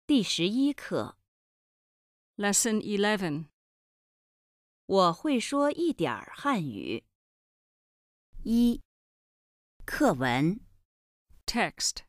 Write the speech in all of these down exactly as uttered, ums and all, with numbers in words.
第十一课 Lesson eleven. 我会说一点儿汉语。一、课文 Text.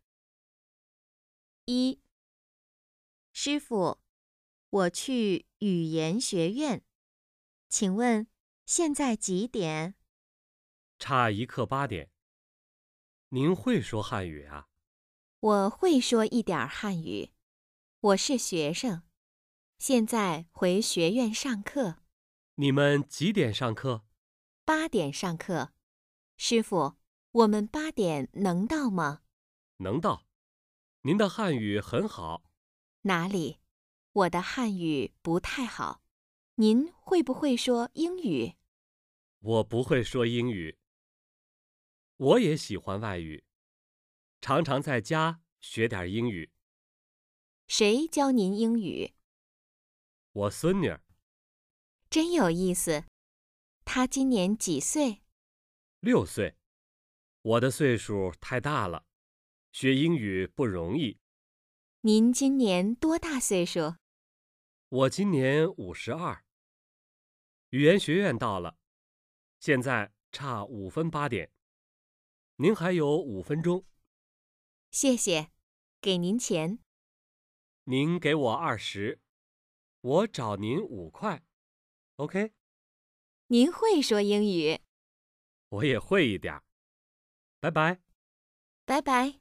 一，师傅，我去语言学院，请问现在几点？ 差一刻八点。您会说汉语啊？ 我会说一点儿汉语，我是学生，现在回学院上课， 你们几点上课？ 八点上课。师傅，我们八点能到吗？ 能到。您的汉语很好。 哪里？我的汉语不太好。您会不会说英语？ 我不会说英语。我也喜欢外语，常常在家学点英语。 谁教您英语？ 我孙女儿真有意思。她今年几岁？ 六岁。我的岁数太大了，学英语不容易。 您今年多大岁数？ 我今年五十二。语言学院到了，现在差五分八点。您还有五分钟。 谢谢，给您钱。 您给我二十，我找您五块 ，OK？ 您会说英语？ 我也会一点儿。拜拜。 拜拜。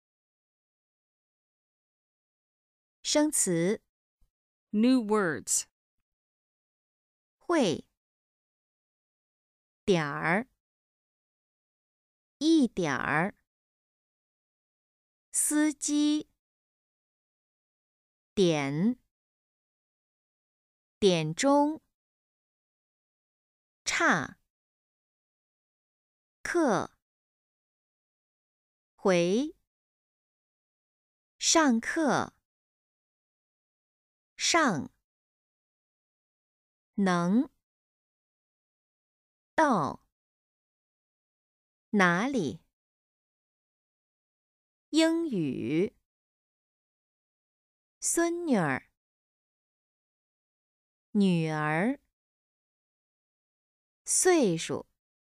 生词 New words. 会，点儿，一点儿，司机，点，点钟，差，课，回，上课，上，能，到，哪里？英语，孙女儿，女儿，岁数，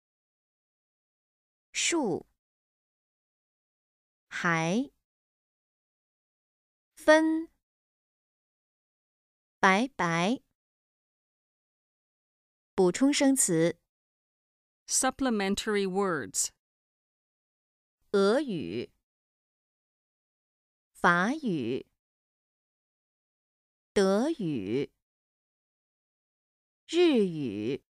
数，还，分，白白。补充生词 Supplementary words. 俄语、法语、德语、日语。